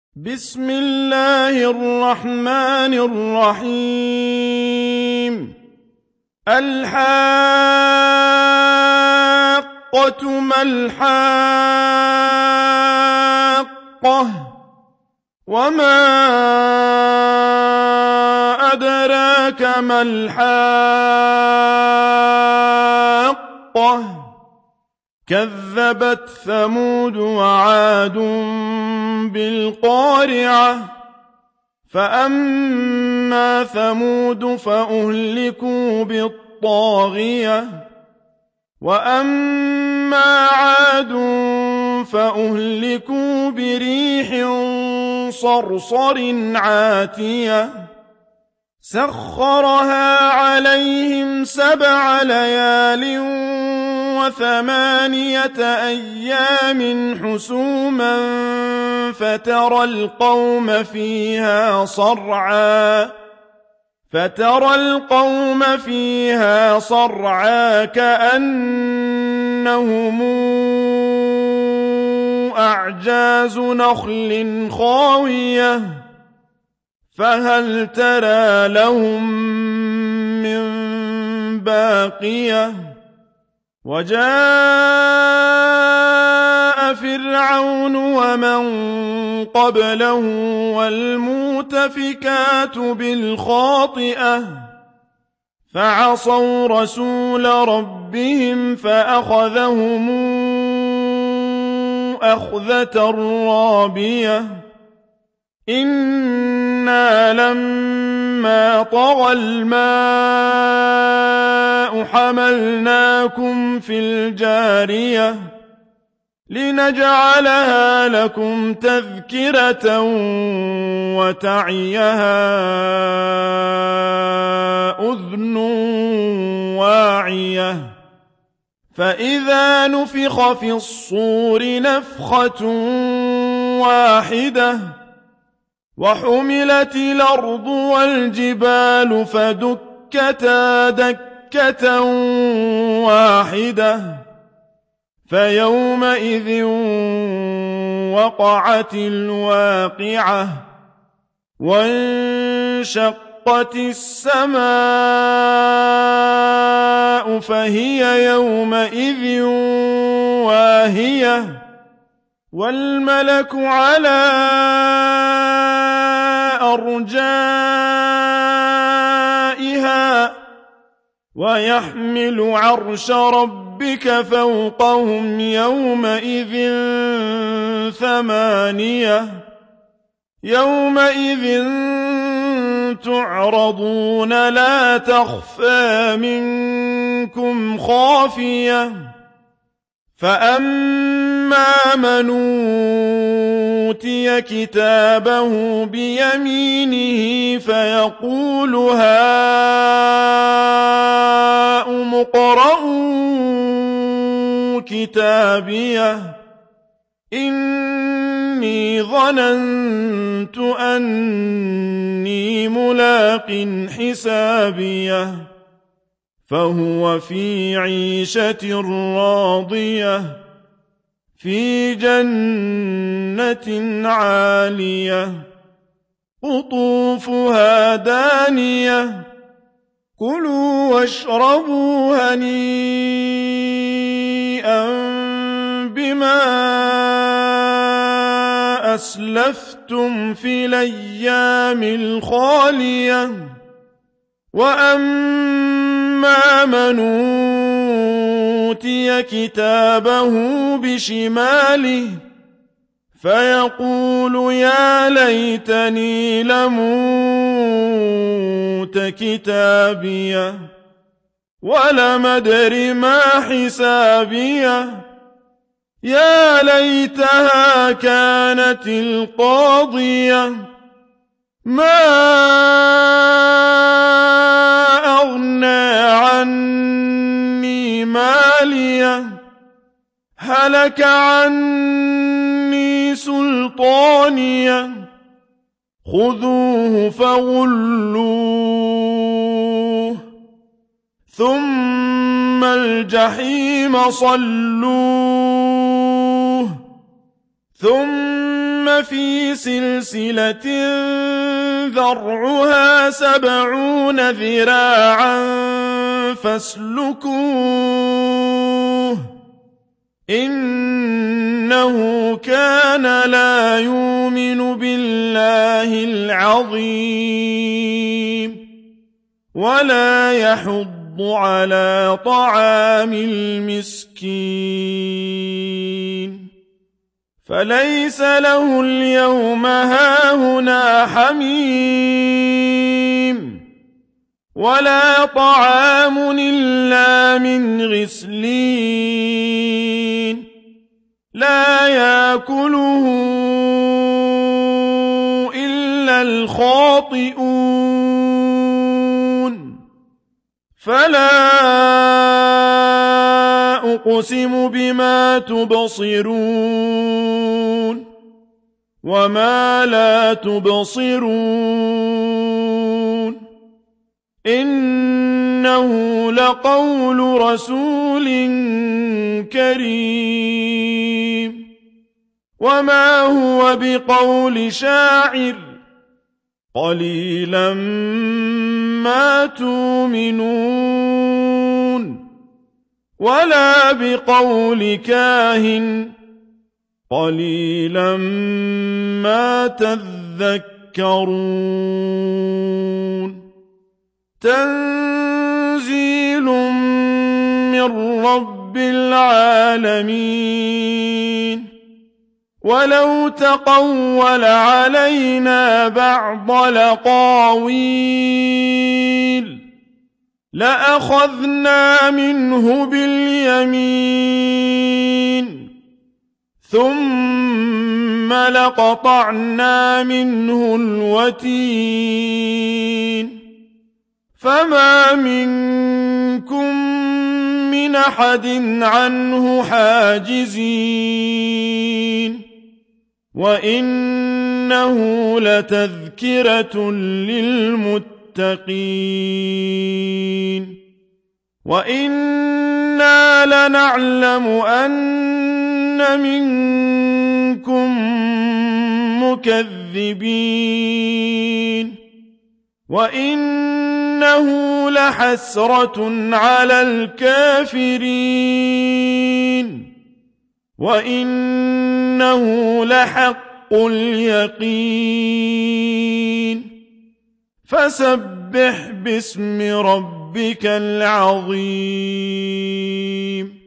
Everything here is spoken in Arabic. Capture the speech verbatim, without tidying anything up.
بسم الله الرحمن الرحيم الحاقة ما الحاقة وما أدراك ما الحاقة كذبت ثمود وعاد بالقارعة فأما ثمود فأهلكوا بالطاغية وأما عاد فأهلكوا بريح صرصر عاتية سخرها عليهم سبع ليال وثمانية أيام حسوما فترى القوم فيها صرعا فترى القوم فيها صرعا كأنهم أعجاز نخل خاوية فهل ترى لهم من باقية وجاء فرعون ومن قبله والمؤتفكات بالخاطئة فعصوا رسول ربهم فأخذهم أخذة رابية إنا لما طغى الماء حملناكم في الجارية لنجعلها لكم تذكرة وتعيها أذن واعية فإذا نفخ في الصور نفخة واحدة وحملت الأرض والجبال فدكتا دكة واحدة فيومئذ وقعت الواقعة وانشقت السماء فهي يومئذ واهية والملك على أرجائها ويحمل عرش ربك فوقهم يومئذ ثمانية يومئذ تعرضون لا تخفى منكم خافية فأما من أوتي كتابه بيمينه فيقول هاؤم اقرءوا كتابيه إني ظننت أني ملاق حسابيه فهو في عيشة راضية في جنة عالية قطوفها دانية كلوا واشربوا هنيئا بما أسلفتم في الأيام الخالية وأما من أوتي كتابه بشماله فيقول يا ليتني لموت كتابيه ولم أدر ما حسابيه يا ليتها كانت القاضية ما أغنى عني ماليه هلك عني سلطانيه خذوه فغلوه ثم الجحيم صلوه ثم في سلسلة ذرعها سبعون ذراعا فاسلكوه إنه كان لا يؤمن بالله العظيم ولا يحض على طعام المسكين فليس له اليوم هاهنا حميم ولا طعام إلا من غسلين لا يأكله إلا الخاطئون فلا أقسم بما تبصرون وما لا تبصرون إنه لقول رسول كريم وما هو بقول شاعر قليلا ما تؤمنون ولا بقول كاهن قليلا ما تذكرون تنزيل من رب العالمين ولو تقول علينا بعض الأقاويل لأخذنا منه باليمين ثم لقطعنا منه الوتين فما منكم من أحد عنه حاجزين وإنه لتذكرة للمتقين وإنا لنعلم أن منكم مكذبين وإنه لحسرة على الكافرين وإنه لحق اليقين فسبح باسم ربك العظيم